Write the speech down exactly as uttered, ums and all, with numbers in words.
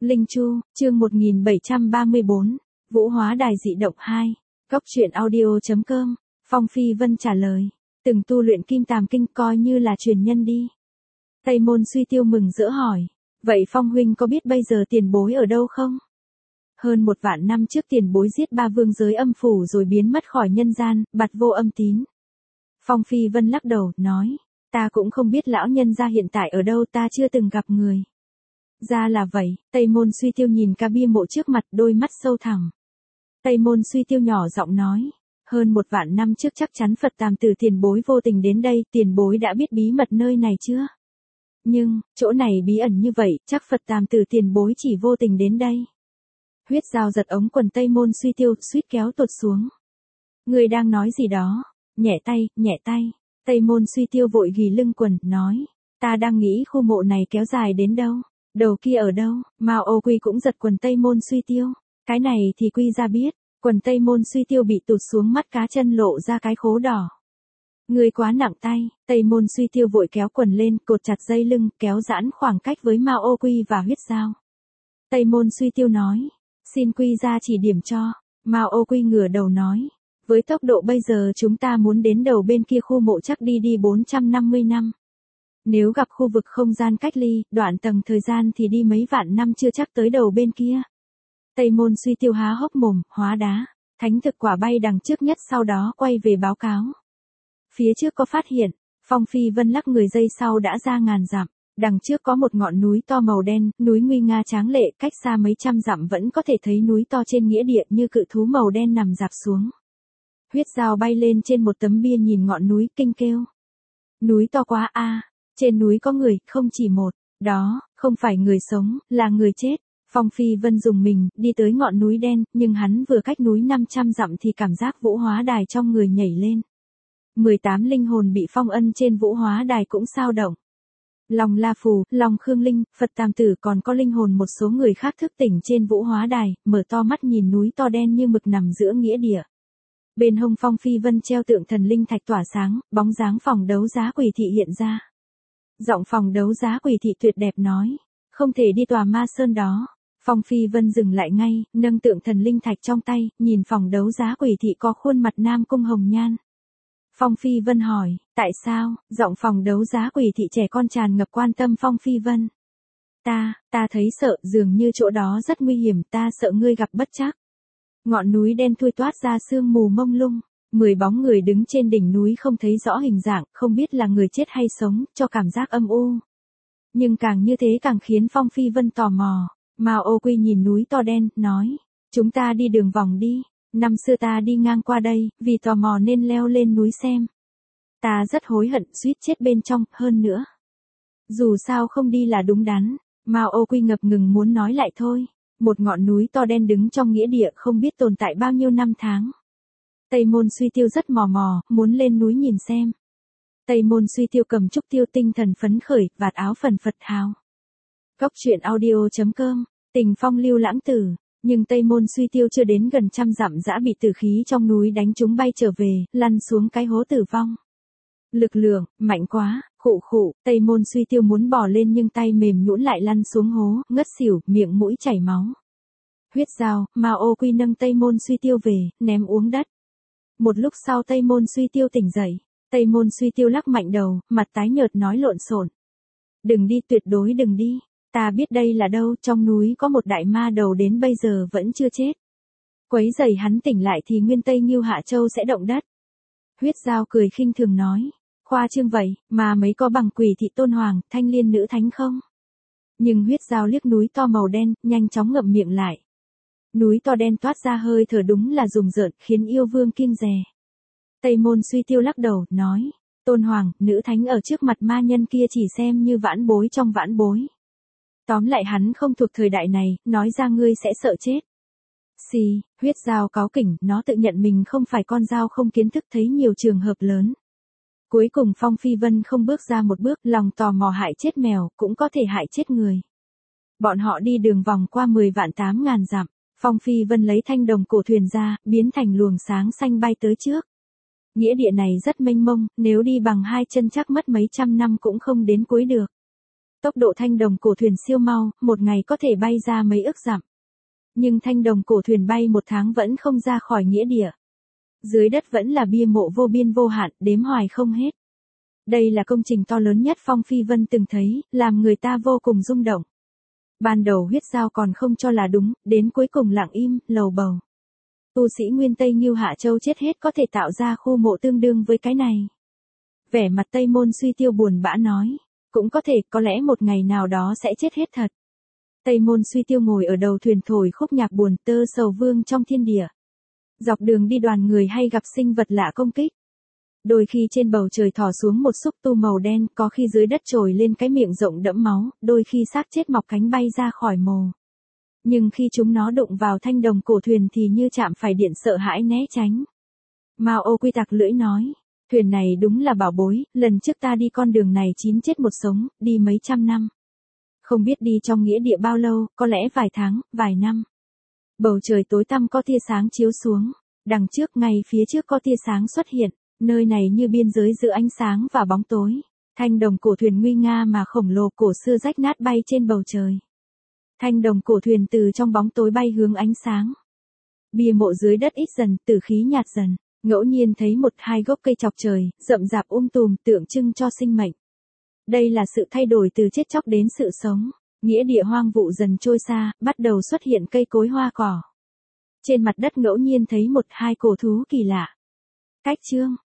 Linh Chu, chương một nghìn bảy trăm ba mươi bốn, Vũ Hóa Đài dị động hai. Cốc truyện audio.com, Phong Phi Vân trả lời, từng tu luyện Kim Tàm Kinh coi như là truyền nhân đi. Tây Môn Suy Tiêu mừng rỡ hỏi, vậy Phong huynh có biết bây giờ tiền bối ở đâu không? Hơn một vạn năm trước tiền bối giết ba vương giới âm phủ rồi biến mất khỏi nhân gian, bặt vô âm tín. Phong Phi Vân lắc đầu, nói, ta cũng không biết lão nhân gia hiện tại ở đâu, ta chưa từng gặp người. Ra là vậy, Tây Môn Suy Tiêu nhìn ca bia mộ trước mặt, đôi mắt sâu thẳm. Tây Môn Suy Tiêu nhỏ giọng nói, hơn một vạn năm trước chắc chắn Phật Tàm Tử tiền bối vô tình đến đây, tiền bối đã biết bí mật nơi này chưa? Nhưng, chỗ này bí ẩn như vậy, chắc Phật Tàm Tử tiền bối chỉ vô tình đến đây. Huyết Dao giật ống quần Tây Môn Suy Tiêu, suýt kéo tụt xuống. Người đang nói gì đó? Nhẹ tay, nhẹ tay. Tây Môn Suy Tiêu vội ghì lưng quần, nói, ta đang nghĩ khu mộ này kéo dài đến đâu? Đầu kia ở đâu? Mao Ô Quy cũng giật quần Tây Môn Suy Tiêu. Cái này thì Quy ra biết. Quần Tây Môn Suy Tiêu bị tụt xuống, mắt cá chân lộ ra cái khố đỏ. Người quá nặng tay. Tây Môn Suy Tiêu vội kéo quần lên, cột chặt dây lưng, kéo giãn khoảng cách với Mao Ô Quy và Huyết Dao. Tây Môn Suy Tiêu nói, xin Quy ra chỉ điểm cho. Mao Ô Quy ngửa đầu nói, với tốc độ bây giờ chúng ta muốn đến đầu bên kia khu mộ chắc đi đi bốn trăm năm mươi năm. Nếu gặp khu vực không gian cách ly, đoạn tầng thời gian thì đi mấy vạn năm chưa chắc tới đầu bên kia. Tây Môn Suy Tiêu há hốc mồm, hóa đá. Thánh thực quả bay đằng trước nhất, sau đó quay về báo cáo. Phía trước có phát hiện, Phong Phi Vân lắc người giây sau đã ra ngàn dặm. Đằng trước có một ngọn núi to màu đen, núi nguy nga tráng lệ, cách xa mấy trăm dặm vẫn có thể thấy núi to trên nghĩa địa như cự thú màu đen nằm rạp xuống. Huyết Dao bay lên trên một tấm bia nhìn ngọn núi, kinh kêu. Núi to quá a, trên núi có người, không chỉ một, đó, không phải người sống, là người chết. Phong Phi Vân dùng mình, đi tới ngọn núi đen, nhưng hắn vừa cách núi năm trăm dặm thì cảm giác Vũ Hóa Đài trong người nhảy lên. mười tám linh hồn bị phong ân trên Vũ Hóa Đài cũng sao động. Lòng La Phù, Lòng Khương Linh, Phật Tàm Tử còn có linh hồn một số người khác thức tỉnh trên Vũ Hóa Đài, mở to mắt nhìn núi to đen như mực nằm giữa nghĩa địa. Bên hông Phong Phi Vân treo tượng thần linh thạch tỏa sáng, bóng dáng phòng đấu giá Quỷ Thị hiện ra. Giọng phòng đấu giá Quỷ Thị tuyệt đẹp nói, không thể đi tòa ma sơn đó. Phong Phi Vân dừng lại ngay, nâng tượng thần linh thạch trong tay, nhìn phòng đấu giá Quỷ Thị có khuôn mặt Nam Cung hồng nhan. Phong Phi Vân hỏi, tại sao? Giọng phòng đấu giá Quỷ Thị trẻ con tràn ngập quan tâm Phong Phi Vân. Ta, ta thấy sợ, dường như chỗ đó rất nguy hiểm, ta sợ ngươi gặp bất trắc. Ngọn núi đen thui toát ra sương mù mông lung, mười bóng người đứng trên đỉnh núi không thấy rõ hình dạng, không biết là người chết hay sống, cho cảm giác âm u. Nhưng càng như thế càng khiến Phong Phi Vân tò mò. Mao Ô Quy nhìn núi to đen, nói, chúng ta đi đường vòng đi. Năm xưa ta đi ngang qua đây, vì tò mò nên leo lên núi xem. Ta rất hối hận, suýt chết bên trong, hơn nữa. Dù sao không đi là đúng đắn. Mao Ô Quy ngập ngừng muốn nói lại thôi. Một ngọn núi to đen đứng trong nghĩa địa không biết tồn tại bao nhiêu năm tháng. Tây Môn Suy Tiêu rất mò mò, muốn lên núi nhìn xem. Tây Môn Suy Tiêu cầm trúc tiêu tinh thần phấn khởi, vạt áo phần phật hào. Cốc truyện audio.com, tình phong lưu lãng tử. Nhưng Tây Môn Suy Tiêu chưa đến gần trăm dặm đã bị tử khí trong núi đánh trúng bay trở về, lăn xuống cái hố tử vong. Lực lượng, mạnh quá, khụ khụ, Tây Môn Suy Tiêu muốn bò lên nhưng tay mềm nhũn lại lăn xuống hố, ngất xỉu, miệng mũi chảy máu. Huyết Dao, Mao Ô Quy nâng Tây Môn Suy Tiêu về, ném uống đất. Một lúc sau Tây Môn Suy Tiêu tỉnh dậy, Tây Môn Suy Tiêu lắc mạnh đầu, mặt tái nhợt nói lộn xộn. Đừng đi, tuyệt đối đừng đi. Ta biết đây là đâu, trong núi có một đại ma đầu đến bây giờ vẫn chưa chết. Quấy giày hắn tỉnh lại thì nguyên Tây Ngưu Hạ Châu sẽ động đất. Huyết Dao cười khinh thường nói, khoa trương vậy, mà mấy có bằng Quỷ Thị Tôn Hoàng, Thanh Liên Nữ Thánh không? Nhưng Huyết Dao liếc núi to màu đen, nhanh chóng ngậm miệng lại. Núi to đen toát ra hơi thở đúng là rùng rợn, khiến yêu vương kiêng dè. Tây Môn Suy Tiêu lắc đầu, nói, Tôn Hoàng, Nữ Thánh ở trước mặt ma nhân kia chỉ xem như vãn bối trong vãn bối. Tóm lại hắn không thuộc thời đại này, nói ra ngươi sẽ sợ chết. Xì, Huyết Dao cáu kỉnh, nó tự nhận mình không phải con dao không kiến thức, thấy nhiều trường hợp lớn. Cuối cùng Phong Phi Vân không bước ra một bước, lòng tò mò hại chết mèo, cũng có thể hại chết người. Bọn họ đi đường vòng qua mười vạn tám ngàn dặm, Phong Phi Vân lấy thanh đồng cổ thuyền ra, biến thành luồng sáng xanh bay tới trước. Nghĩa địa này rất mênh mông, nếu đi bằng hai chân chắc mất mấy trăm năm cũng không đến cuối được. Tốc độ thanh đồng cổ thuyền siêu mau, một ngày có thể bay ra mấy ức dặm. Nhưng thanh đồng cổ thuyền bay một tháng vẫn không ra khỏi nghĩa địa. Dưới đất vẫn là bia mộ vô biên vô hạn, đếm hoài không hết. Đây là công trình to lớn nhất Phong Phi Vân từng thấy, làm người ta vô cùng rung động. Ban đầu huyết giao còn không cho là đúng, đến cuối cùng lặng im, lầu bầu. Tu sĩ Nguyên Tây Ngưu Hạ Châu chết hết có thể tạo ra khu mộ tương đương với cái này. Vẻ mặt Tây Môn Suy Tiêu buồn bã nói, cũng có thể, có lẽ một ngày nào đó sẽ chết hết thật. Tây Môn Suy Tiêu ngồi ở đầu thuyền thổi khúc nhạc buồn tơ sầu vương trong thiên địa. Dọc đường đi đoàn người hay gặp sinh vật lạ công kích. Đôi khi trên bầu trời thò xuống một xúc tu màu đen, có khi dưới đất trồi lên cái miệng rộng đẫm máu, đôi khi xác chết mọc cánh bay ra khỏi mồ. Nhưng khi chúng nó đụng vào thanh đồng cổ thuyền thì như chạm phải điện sợ hãi né tránh. Mao Ô Quy tặc lưỡi nói, thuyền này đúng là bảo bối, lần trước ta đi con đường này chín chết một sống, đi mấy trăm năm. Không biết đi trong nghĩa địa bao lâu, có lẽ vài tháng, vài năm. Bầu trời tối tăm có tia sáng chiếu xuống, đằng trước ngay phía trước có tia sáng xuất hiện, nơi này như biên giới giữa ánh sáng và bóng tối. Thanh đồng cổ thuyền nguy nga mà khổng lồ cổ xưa rách nát bay trên bầu trời. Thanh đồng cổ thuyền từ trong bóng tối bay hướng ánh sáng. Bia mộ dưới đất ít dần, tử khí nhạt dần, ngẫu nhiên thấy một hai gốc cây chọc trời, rậm rạp um tùm tượng trưng cho sinh mệnh. Đây là sự thay đổi từ chết chóc đến sự sống. Nghĩa địa hoang vụ dần trôi xa, bắt đầu xuất hiện cây cối hoa cỏ. Trên mặt đất ngẫu nhiên thấy một hai cổ thú kỳ lạ. Cách chương